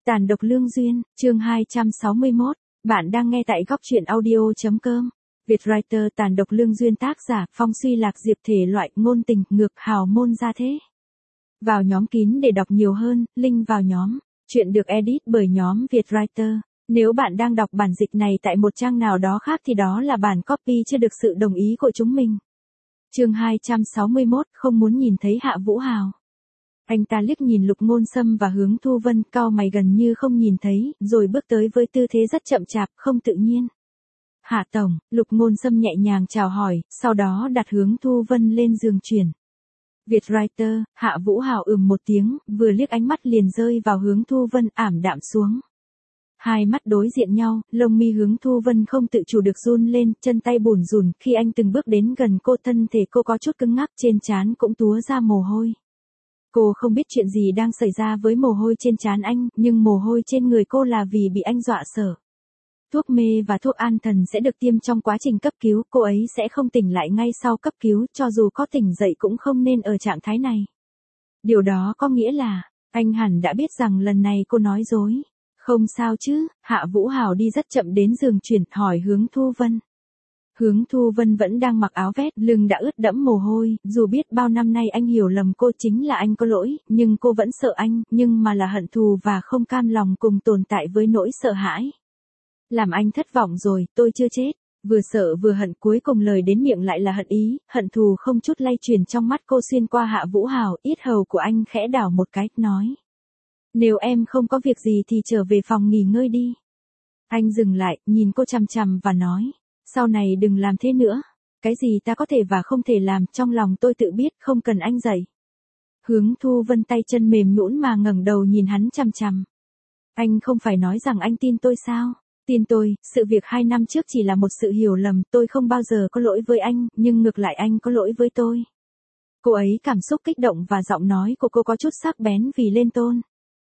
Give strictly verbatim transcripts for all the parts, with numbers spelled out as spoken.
Tàn độc lương duyên, chương hai trăm sáu mươi mốt, bạn đang nghe tại góc truyện audio.com. Vietwriter Tàn độc lương duyên, tác giả Phong Suy Lạc Diệp, thể loại ngôn tình, ngược, hào môn gia thế. Vào nhóm kín để đọc nhiều hơn, link vào nhóm. Chuyện được edit bởi nhóm Vietwriter. Nếu bạn đang đọc bản dịch này tại một trang nào đó khác thì đó là bản copy chưa được sự đồng ý của chúng mình. Chương hai trăm sáu mươi mốt, không muốn nhìn thấy Hạ Vũ Hào. Anh ta liếc nhìn Lục Ngôn Sâm và Hướng Thu Vân, cau mày gần như không nhìn thấy, rồi bước tới với tư thế rất chậm chạp, không tự nhiên. Hạ tổng, Lục Ngôn Sâm nhẹ nhàng chào hỏi, sau đó đặt Hướng Thu Vân lên giường chuyển. Vietwriter, Hạ Vũ Hào ừm một tiếng, vừa liếc ánh mắt liền rơi vào Hướng Thu Vân, ảm đạm xuống. Hai mắt đối diện nhau, lông mi Hướng Thu Vân không tự chủ được run lên, chân tay bủn rủn khi anh từng bước đến gần cô, thân thể cô có chút cứng ngắc, trên trán cũng túa ra mồ hôi. Cô không biết chuyện gì đang xảy ra với mồ hôi trên trán anh, nhưng mồ hôi trên người cô là vì bị anh dọa sợ. Thuốc mê và thuốc an thần sẽ được tiêm trong quá trình cấp cứu, cô ấy sẽ không tỉnh lại ngay sau cấp cứu, cho dù có tỉnh dậy cũng không nên ở trạng thái này. Điều đó có nghĩa là, anh hẳn đã biết rằng lần này cô nói dối. Không sao chứ, Hạ Vũ Hào đi rất chậm đến giường chuyển, hỏi Hướng Thu Vân. Hướng Thu Vân vẫn đang mặc áo vest, lưng đã ướt đẫm mồ hôi, dù biết bao năm nay anh hiểu lầm cô, chính là anh có lỗi, nhưng cô vẫn sợ anh, nhưng mà là hận thù và không cam lòng cùng tồn tại với nỗi sợ hãi. Làm anh thất vọng rồi, tôi chưa chết. Vừa sợ vừa hận, cuối cùng lời đến miệng lại là hận ý, hận thù không chút lay chuyển trong mắt cô xuyên qua Hạ Vũ Hào, yết hầu của anh khẽ đảo một cái, nói. Nếu em không có việc gì thì trở về phòng nghỉ ngơi đi. Anh dừng lại, nhìn cô chằm chằm và nói. Sau này đừng làm thế nữa. Cái gì ta có thể và không thể làm, trong lòng tôi tự biết, không cần anh dạy. Hướng Thu Vân tay chân mềm nhũn mà ngẩng đầu nhìn hắn chằm chằm. Anh không phải nói rằng anh tin tôi sao? Tin tôi, sự việc hai năm trước chỉ là một sự hiểu lầm, tôi không bao giờ có lỗi với anh, nhưng ngược lại anh có lỗi với tôi. Cô ấy cảm xúc kích động và giọng nói của cô có chút sắc bén vì lên tôn.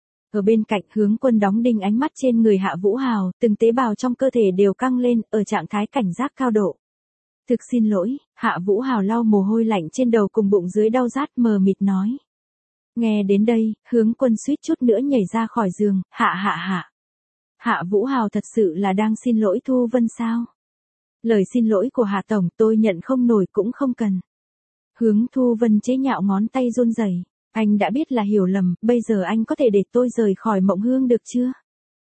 Ở bên cạnh, Hướng Quân đóng đinh ánh mắt trên người Hạ Vũ Hào, từng tế bào trong cơ thể đều căng lên, ở trạng thái cảnh giác cao độ. Thực xin lỗi, Hạ Vũ Hào lau mồ hôi lạnh trên đầu cùng bụng dưới đau rát, mờ mịt nói. Nghe đến đây, Hướng Quân suýt chút nữa nhảy ra khỏi giường, hạ hạ hạ. Hạ Vũ Hào thật sự là đang xin lỗi Thu Vân sao? Lời xin lỗi của Hạ Tổng tôi nhận không nổi cũng không cần. Hướng Thu Vân chế nhạo, ngón tay run rẩy. Anh đã biết là hiểu lầm, bây giờ anh có thể để tôi rời khỏi Mộng Hương được chưa?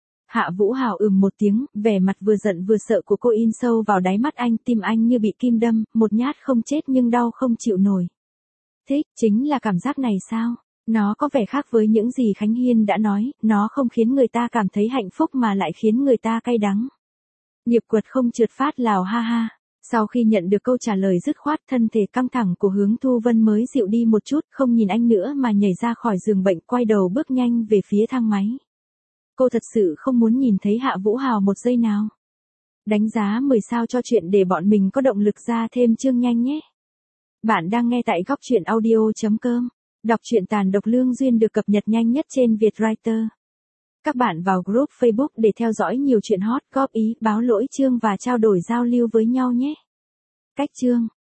Hạ Vũ Hào ừm một tiếng, vẻ mặt vừa giận vừa sợ của cô in sâu vào đáy mắt anh, tim anh như bị kim đâm, một nhát không chết nhưng đau không chịu nổi. Thích, chính là cảm giác này sao? Nó có vẻ khác với những gì Khánh Hiên đã nói, nó không khiến người ta cảm thấy hạnh phúc mà lại khiến người ta cay đắng. Nghiệp quật không trượt phát lào ha ha. Sau khi nhận được câu trả lời dứt khoát, thân thể căng thẳng của Hướng Thu Vân mới dịu đi một chút, không nhìn anh nữa mà nhảy ra khỏi giường bệnh, quay đầu bước nhanh về phía thang máy. Cô thật sự không muốn nhìn thấy Hạ Vũ Hào một giây nào. Đánh giá mười sao cho chuyện để bọn mình có động lực ra thêm chương nhanh nhé. Bạn đang nghe tại góc truyện audio.com. Đọc truyện Tàn độc lương duyên được cập nhật nhanh nhất trên Vietwriter. Các bạn vào group Facebook để theo dõi nhiều chuyện hot, góp ý, báo lỗi chương và trao đổi giao lưu với nhau nhé. Cách chương.